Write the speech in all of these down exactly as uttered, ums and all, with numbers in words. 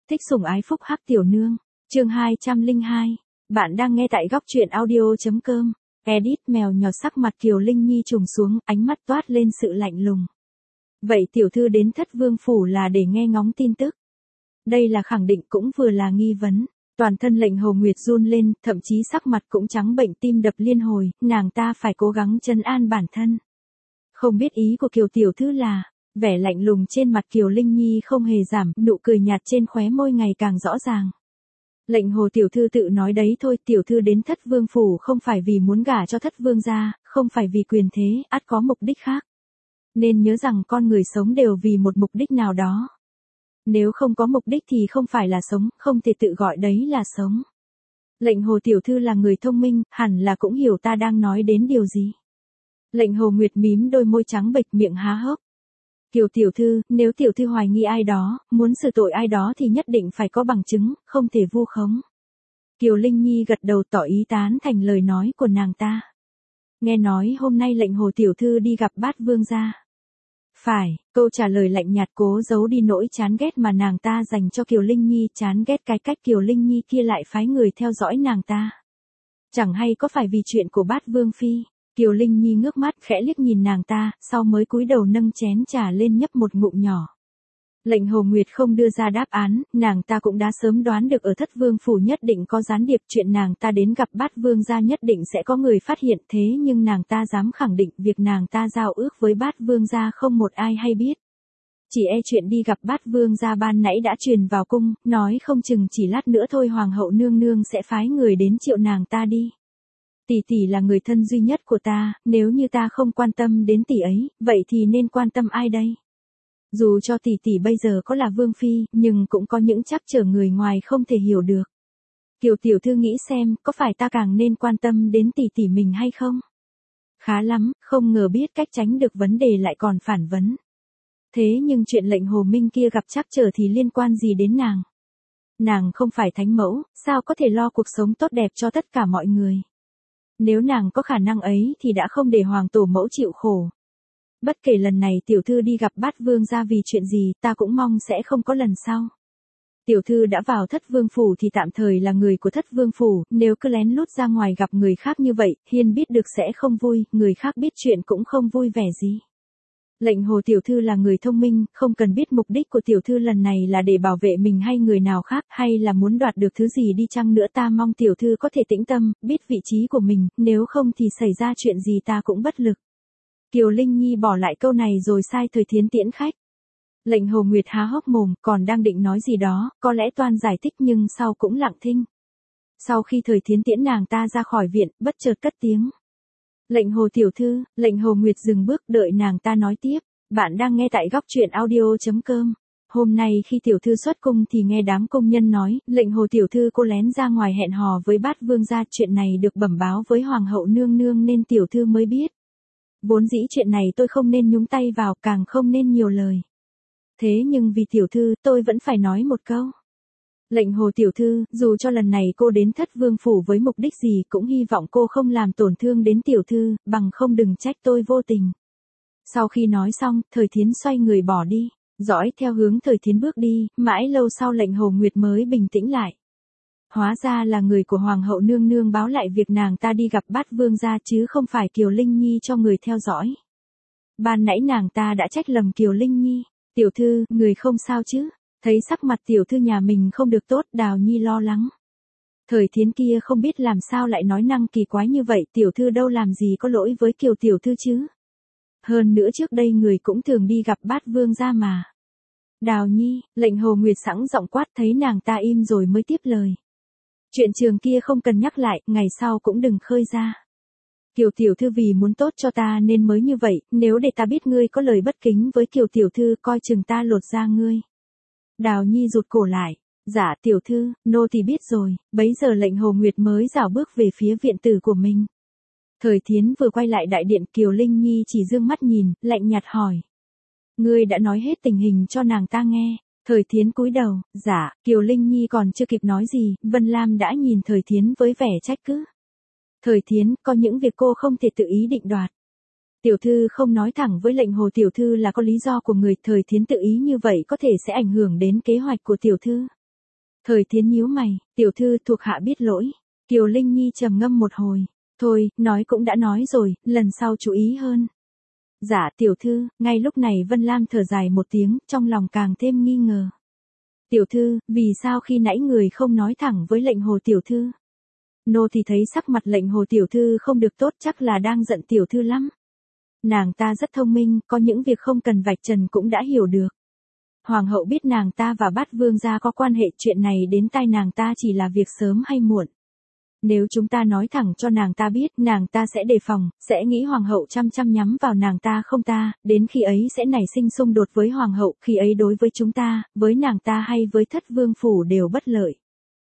Thích sủng ái phúc hắc tiểu nương, chương hai trăm lẻ hai. Bạn đang nghe tại góc truyện audio chấm com. Edit mèo nhỏ sắc mặt Kiều Linh Nhi trùng xuống, ánh mắt toát lên sự lạnh lùng. Vậy tiểu thư đến Thất Vương phủ là để nghe ngóng tin tức. Đây là khẳng định cũng vừa là nghi vấn. Toàn thân Lệnh Hồ Nguyệt run lên, thậm chí sắc mặt cũng trắng bệnh, tim đập liên hồi, nàng ta phải cố gắng trấn an bản thân. Không biết ý của Kiều tiểu thư là, vẻ lạnh lùng trên mặt Kiều Linh Nhi không hề giảm, nụ cười nhạt trên khóe môi ngày càng rõ ràng. Lệnh Hồ tiểu thư tự nói đấy thôi, tiểu thư đến Thất Vương phủ không phải vì muốn gả cho Thất Vương gia, không phải vì quyền thế, ắt có mục đích khác. Nên nhớ rằng con người sống đều vì một mục đích nào đó. Nếu không có mục đích thì không phải là sống, không thể tự gọi đấy là sống. Lệnh Hồ tiểu thư là người thông minh, hẳn là cũng hiểu ta đang nói đến điều gì. Lệnh Hồ Nguyệt mím đôi môi trắng bệch, miệng há hốc. Kiều tiểu thư, nếu tiểu thư hoài nghi ai đó, muốn xử tội ai đó thì nhất định phải có bằng chứng, không thể vu khống. Kiều Linh Nhi gật đầu tỏ ý tán thành lời nói của nàng ta. Nghe nói hôm nay Lệnh Hồ tiểu thư đi gặp Bát Vương gia. Phải, câu trả lời lạnh nhạt cố giấu đi nỗi chán ghét mà nàng ta dành cho Kiều Linh Nhi, chán ghét cái cách Kiều Linh Nhi kia lại phái người theo dõi nàng ta. Chẳng hay có phải vì chuyện của Bát Vương phi. Kiều Linh Nhi ngước mắt khẽ liếc nhìn nàng ta, sau mới cúi đầu nâng chén trà lên nhấp một ngụm nhỏ. Lệnh Hồ Nguyệt không đưa ra đáp án, nàng ta cũng đã sớm đoán được ở Thất Vương phủ nhất định có gián điệp, chuyện nàng ta đến gặp Bát Vương gia nhất định sẽ có người phát hiện, thế nhưng nàng ta dám khẳng định việc nàng ta giao ước với Bát Vương gia không một ai hay biết. Chỉ e chuyện đi gặp Bát Vương gia ban nãy đã truyền vào cung, nói không chừng chỉ lát nữa thôi Hoàng hậu nương nương sẽ phái người đến triệu nàng ta đi. Tỷ tỷ là người thân duy nhất của ta, nếu như ta không quan tâm đến tỷ ấy, vậy thì nên quan tâm ai đây? Dù cho tỷ tỷ bây giờ có là vương phi, nhưng cũng có những trắc trở người ngoài không thể hiểu được. Kiều tiểu thư nghĩ xem, có phải ta càng nên quan tâm đến tỷ tỷ mình hay không? Khá lắm, không ngờ biết cách tránh được vấn đề lại còn phản vấn. Thế nhưng chuyện Lệnh Hồ Minh kia gặp trắc trở thì liên quan gì đến nàng? Nàng không phải thánh mẫu, sao có thể lo cuộc sống tốt đẹp cho tất cả mọi người? Nếu nàng có khả năng ấy thì đã không để hoàng tổ mẫu chịu khổ. Bất kể lần này tiểu thư đi gặp Bát Vương gia vì chuyện gì, ta cũng mong sẽ không có lần sau. Tiểu thư đã vào Thất Vương phủ thì tạm thời là người của Thất Vương phủ, nếu cứ lén lút ra ngoài gặp người khác như vậy, Hiên biết được sẽ không vui, người khác biết chuyện cũng không vui vẻ gì. Lệnh Hồ tiểu thư là người thông minh, không cần biết mục đích của tiểu thư lần này là để bảo vệ mình hay người nào khác, hay là muốn đoạt được thứ gì đi chăng nữa, ta mong tiểu thư có thể tĩnh tâm, biết vị trí của mình, nếu không thì xảy ra chuyện gì ta cũng bất lực. Kiều Linh Nhi bỏ lại câu này rồi sai Thời Thiến tiễn khách. Lệnh Hồ Nguyệt há hốc mồm, còn đang định nói gì đó, có lẽ toan giải thích nhưng sau cũng lặng thinh. Sau khi Thời Thiến tiễn nàng ta ra khỏi viện, bất chợt cất tiếng. Lệnh Hồ tiểu thư, Lệnh Hồ Nguyệt dừng bước đợi nàng ta nói tiếp. Bạn đang nghe tại góc truyện audio chấm com. Hôm nay khi tiểu thư xuất cung thì nghe đám công nhân nói, Lệnh Hồ tiểu thư cô lén ra ngoài hẹn hò với Bát Vương gia, chuyện này được bẩm báo với Hoàng hậu nương nương nên tiểu thư mới biết. Vốn dĩ chuyện này tôi không nên nhúng tay vào, càng không nên nhiều lời. Thế nhưng vì tiểu thư, tôi vẫn phải nói một câu. Lệnh Hồ tiểu thư, dù cho lần này cô đến Thất Vương phủ với mục đích gì cũng hy vọng cô không làm tổn thương đến tiểu thư, bằng không đừng trách tôi vô tình. Sau khi nói xong, Thời Thiến xoay người bỏ đi, dõi theo hướng Thời Thiến bước đi, mãi lâu sau Lệnh Hồ Nguyệt mới bình tĩnh lại. Hóa ra là người của Hoàng hậu nương nương báo lại việc nàng ta đi gặp Bát Vương gia chứ không phải Kiều Linh Nhi cho người theo dõi. Ban nãy nàng ta đã trách lầm Kiều Linh Nhi. Tiểu thư, người không sao chứ? Thấy sắc mặt tiểu thư nhà mình không được tốt, Đào Nhi lo lắng. Thời Thiến kia không biết làm sao lại nói năng kỳ quái như vậy, tiểu thư đâu làm gì có lỗi với Kiều tiểu thư chứ? Hơn nữa trước đây người cũng thường đi gặp Bát Vương gia mà. Đào Nhi, Lệnh Hồ Nguyệt sẵn giọng quát, thấy nàng ta im rồi mới tiếp lời. Chuyện trường kia không cần nhắc lại, ngày sau cũng đừng khơi ra. Kiều tiểu thư vì muốn tốt cho ta nên mới như vậy, nếu để ta biết ngươi có lời bất kính với Kiều tiểu thư, coi chừng ta lột da ngươi. Đào Nhi rụt cổ lại. Dạ tiểu thư, nô thì biết rồi. Bấy giờ Lệnh Hồ Nguyệt mới rảo bước về phía viện tử của mình. Thời Thiến vừa quay lại đại điện, Kiều Linh Nhi chỉ dương mắt nhìn, lạnh nhạt hỏi. Ngươi đã nói hết tình hình cho nàng ta nghe. Thời Thiến cúi đầu. Dạ. Kiều Linh Nhi còn chưa kịp nói gì, Vân Lam đã nhìn Thời Thiến với vẻ trách cứ. Thời Thiến, có những việc cô không thể tự ý định đoạt. Tiểu thư không nói thẳng với Lệnh Hồ tiểu thư là có lý do của người, Thời Thiến tự ý như vậy có thể sẽ ảnh hưởng đến kế hoạch của tiểu thư. Thời Thiến nhíu mày, tiểu thư thuộc hạ biết lỗi. Kiều Linh Nhi trầm ngâm một hồi, thôi, nói cũng đã nói rồi, lần sau chú ý hơn. Dạ tiểu thư, ngay lúc này Vân Lam thở dài một tiếng, trong lòng càng thêm nghi ngờ. Tiểu thư, vì sao khi nãy người không nói thẳng với lệnh hồ tiểu thư? Nô thì thấy sắc mặt lệnh hồ tiểu thư không được tốt, chắc là đang giận tiểu thư lắm. Nàng ta rất thông minh, có những việc không cần vạch trần cũng đã hiểu được. Hoàng hậu biết nàng ta và Bát Vương gia có quan hệ, chuyện này đến tai nàng ta chỉ là việc sớm hay muộn. Nếu chúng ta nói thẳng cho nàng ta biết, nàng ta sẽ đề phòng, sẽ nghĩ hoàng hậu chăm chăm nhắm vào nàng ta không ta, đến khi ấy sẽ nảy sinh xung đột với hoàng hậu, khi ấy đối với chúng ta, với nàng ta hay với thất vương phủ đều bất lợi.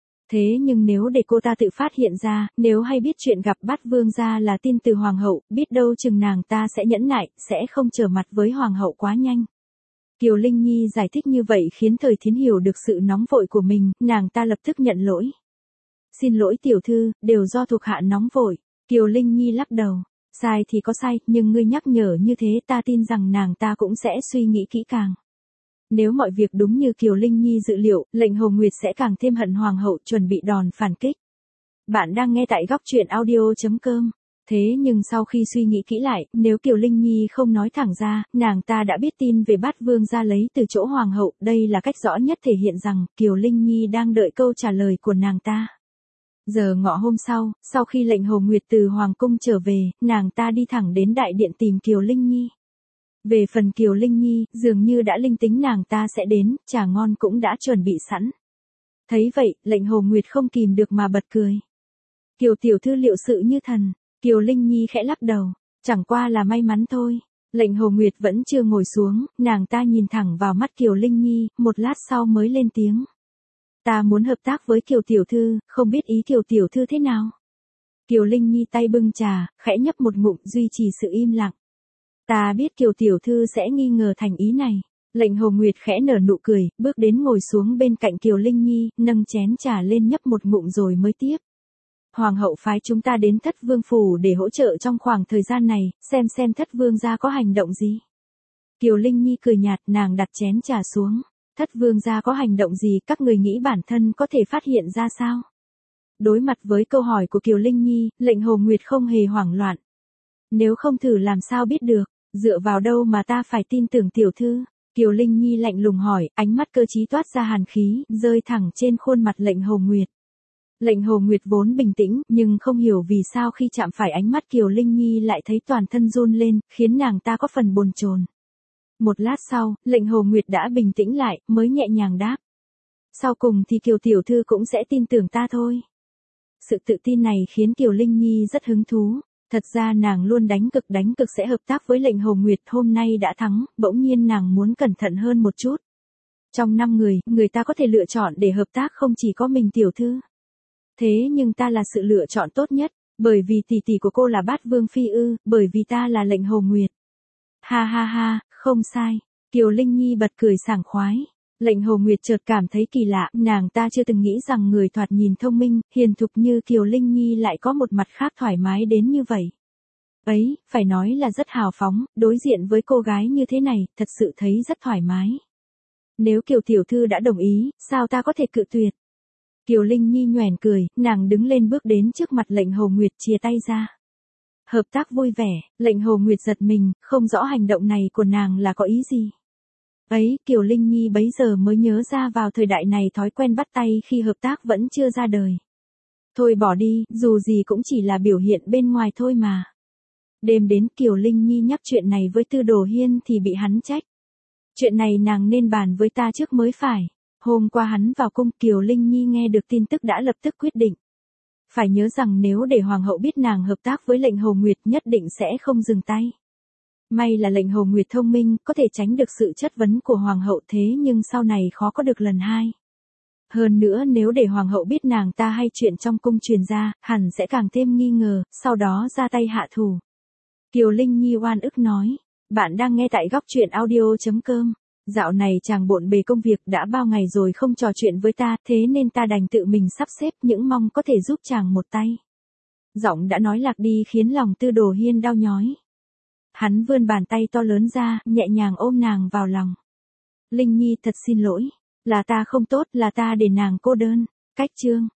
Thế nhưng nếu để cô ta tự phát hiện ra, nếu hay biết chuyện gặp Bát Vương gia là tin từ hoàng hậu, biết đâu chừng nàng ta sẽ nhẫn nại, sẽ không trở mặt với hoàng hậu quá nhanh. Kiều Linh Nhi giải thích như vậy khiến Thời Thiến hiểu được sự nóng vội của mình, nàng ta lập tức nhận lỗi. Xin lỗi tiểu thư, đều do thuộc hạ nóng vội. Kiều Linh Nhi lắc đầu, sai thì có sai, nhưng ngươi nhắc nhở như thế ta tin rằng nàng ta cũng sẽ suy nghĩ kỹ càng. Nếu mọi việc đúng như Kiều Linh Nhi dự liệu, lệnh Hồ Nguyệt sẽ càng thêm hận hoàng hậu, chuẩn bị đòn phản kích. Bạn đang nghe tại góc truyện audio chấm com. Thế nhưng sau khi suy nghĩ kỹ lại, nếu Kiều Linh Nhi không nói thẳng ra, nàng ta đã biết tin về Bát Vương gia lấy từ chỗ hoàng hậu, đây là cách rõ nhất thể hiện rằng Kiều Linh Nhi đang đợi câu trả lời của nàng ta. Giờ ngọ hôm sau, sau khi lệnh Hồ Nguyệt từ hoàng cung trở về, nàng ta đi thẳng đến đại điện tìm Kiều Linh Nhi. Về phần Kiều Linh Nhi, dường như đã linh tính nàng ta sẽ đến, trà ngon cũng đã chuẩn bị sẵn. Thấy vậy, lệnh Hồ Nguyệt không kìm được mà bật cười. Kiều tiểu thư liệu sự như thần. Kiều Linh Nhi khẽ lắc đầu, chẳng qua là may mắn thôi. Lệnh Hồ Nguyệt vẫn chưa ngồi xuống, nàng ta nhìn thẳng vào mắt Kiều Linh Nhi, một lát sau mới lên tiếng. Ta muốn hợp tác với Kiều tiểu thư, không biết ý Kiều tiểu thư thế nào? Kiều Linh Nhi tay bưng trà, khẽ nhấp một ngụm, duy trì sự im lặng. Ta biết Kiều tiểu thư sẽ nghi ngờ thành ý này. Lệnh Hồ Nguyệt khẽ nở nụ cười, bước đến ngồi xuống bên cạnh Kiều Linh Nhi, nâng chén trà lên nhấp một ngụm rồi mới tiếp. Hoàng hậu phái chúng ta đến thất vương phủ để hỗ trợ trong khoảng thời gian này, xem xem thất vương gia có hành động gì. Kiều Linh Nhi cười nhạt, nàng đặt chén trà xuống. Thất vương gia có hành động gì, các người nghĩ bản thân có thể phát hiện ra sao? Đối mặt với câu hỏi của Kiều Linh Nhi, lệnh Hồ Nguyệt không hề hoảng loạn. Nếu không thử làm sao biết được, dựa vào đâu mà ta phải tin tưởng tiểu thư? Kiều Linh Nhi lạnh lùng hỏi, ánh mắt cơ trí toát ra hàn khí, rơi thẳng trên khuôn mặt lệnh Hồ Nguyệt. Lệnh Hồ Nguyệt vốn bình tĩnh, nhưng không hiểu vì sao khi chạm phải ánh mắt Kiều Linh Nhi lại thấy toàn thân run lên, khiến nàng ta có phần bồn chồn. Một lát sau, lệnh Hồ Nguyệt đã bình tĩnh lại, mới nhẹ nhàng đáp. Sau cùng thì Kiều tiểu thư cũng sẽ tin tưởng ta thôi. Sự tự tin này khiến Kiều Linh Nhi rất hứng thú. Thật ra nàng luôn đánh cực đánh cực sẽ hợp tác với lệnh Hồ Nguyệt, hôm nay đã thắng, bỗng nhiên nàng muốn cẩn thận hơn một chút. Trong năm người, người ta có thể lựa chọn để hợp tác không chỉ có mình tiểu thư. Thế nhưng ta là sự lựa chọn tốt nhất, bởi vì tỷ tỷ của cô là Bát Vương phi ư, bởi vì ta là lệnh Hồ Nguyệt. Ha ha ha, không sai. Kiều Linh Nhi bật cười sảng khoái. Lệnh Hồ Nguyệt chợt cảm thấy kỳ lạ, nàng ta chưa từng nghĩ rằng người thoạt nhìn thông minh, hiền thục như Kiều Linh Nhi lại có một mặt khác thoải mái đến như vậy. Ấy, phải nói là rất hào phóng, đối diện với cô gái như thế này, thật sự thấy rất thoải mái. Nếu Kiều tiểu thư đã đồng ý, sao ta có thể cự tuyệt? Kiều Linh Nhi nhoẻn cười, nàng đứng lên bước đến trước mặt lệnh Hồ Nguyệt chia tay ra. Hợp tác vui vẻ, lệnh Hồ Nguyệt giật mình, không rõ hành động này của nàng là có ý gì. Ấy, Kiều Linh Nhi bấy giờ mới nhớ ra vào thời đại này thói quen bắt tay khi hợp tác vẫn chưa ra đời. Thôi bỏ đi, dù gì cũng chỉ là biểu hiện bên ngoài thôi mà. Đêm đến Kiều Linh Nhi nhắc chuyện này với Tư Đồ Hiên thì bị hắn trách. Chuyện này nàng nên bàn với ta trước mới phải. Hôm qua hắn vào cung, Kiều Linh Nhi nghe được tin tức đã lập tức quyết định. Phải nhớ rằng nếu để hoàng hậu biết nàng hợp tác với lệnh Hồ Nguyệt nhất định sẽ không dừng tay. May là lệnh Hồ Nguyệt thông minh, có thể tránh được sự chất vấn của hoàng hậu, thế nhưng sau này khó có được lần hai. Hơn nữa nếu để hoàng hậu biết nàng ta hay chuyện trong cung truyền ra, hẳn sẽ càng thêm nghi ngờ, sau đó ra tay hạ thủ. Kiều Linh Nhi oan ức nói, bạn đang nghe tại góc truyện audio chấm com. Dạo này chàng bộn bề công việc, đã bao ngày rồi không trò chuyện với ta, thế nên ta đành tự mình sắp xếp, những mong có thể giúp chàng một tay. Giọng đã nói lạc đi khiến lòng Tư Đồ Hiên đau nhói. Hắn vươn bàn tay to lớn ra, nhẹ nhàng ôm nàng vào lòng. Linh Nhi thật xin lỗi. Là ta không tốt, là ta để nàng cô đơn. Cách chương.